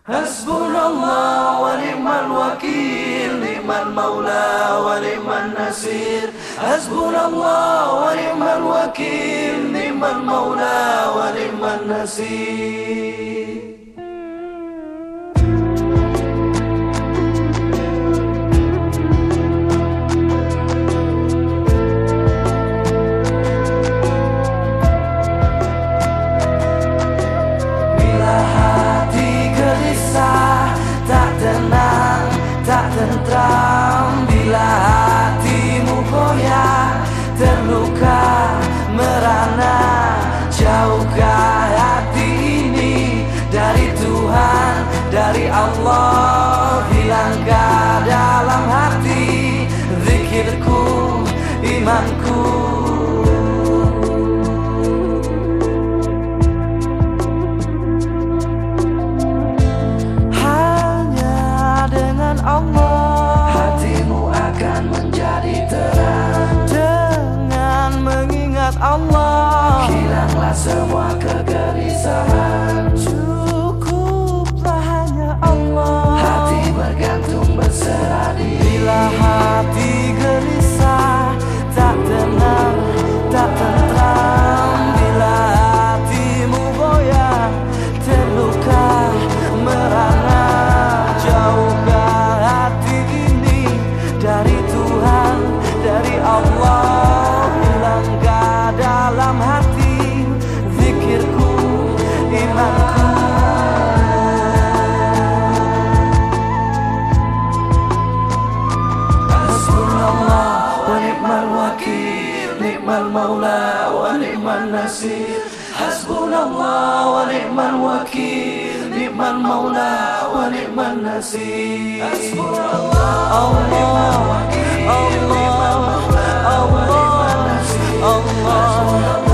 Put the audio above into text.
Hasbunallah wa ni'mal wakil, ni'mal maula wa ni'man nasir. Hasbunallah wa ni'mal wakil, ni'mal maula wa ni'man nasir. Tak tentram bila hatimu goyah, terluka merana. Jauhkah hati ini dari Tuhan, dari Allah? Hilangkah dalam hati zikirku, imanku? Allah, hatimu akan menjadi terang. Dengan mengingat Allah, hilanglah semua kegelisahan. Cukuplah hanya Allah, hati bergantung berserah diri. Bila hati gelisah, tak tenang, tak tentram. Bila hatimu goyah, terluka merana. Jauhkah dari Tuhan, dari Allah? Hilangkah dalam hati zikirku, imanku? Hasbunallah wa ni'mal wakil, ni'mal maula wa ni'man nasir. Hasbunallah wa ni'mal wakil, ni'mal maula wa ni'man nasir. Hasbunallah Allah, Allah, Allah, Allah.